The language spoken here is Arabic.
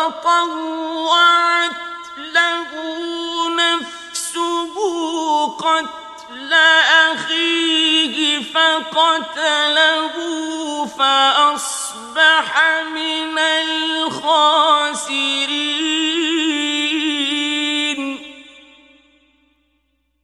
فطوعت له نفسه قتل أخيه فقتله فأصبح من الخاسرين.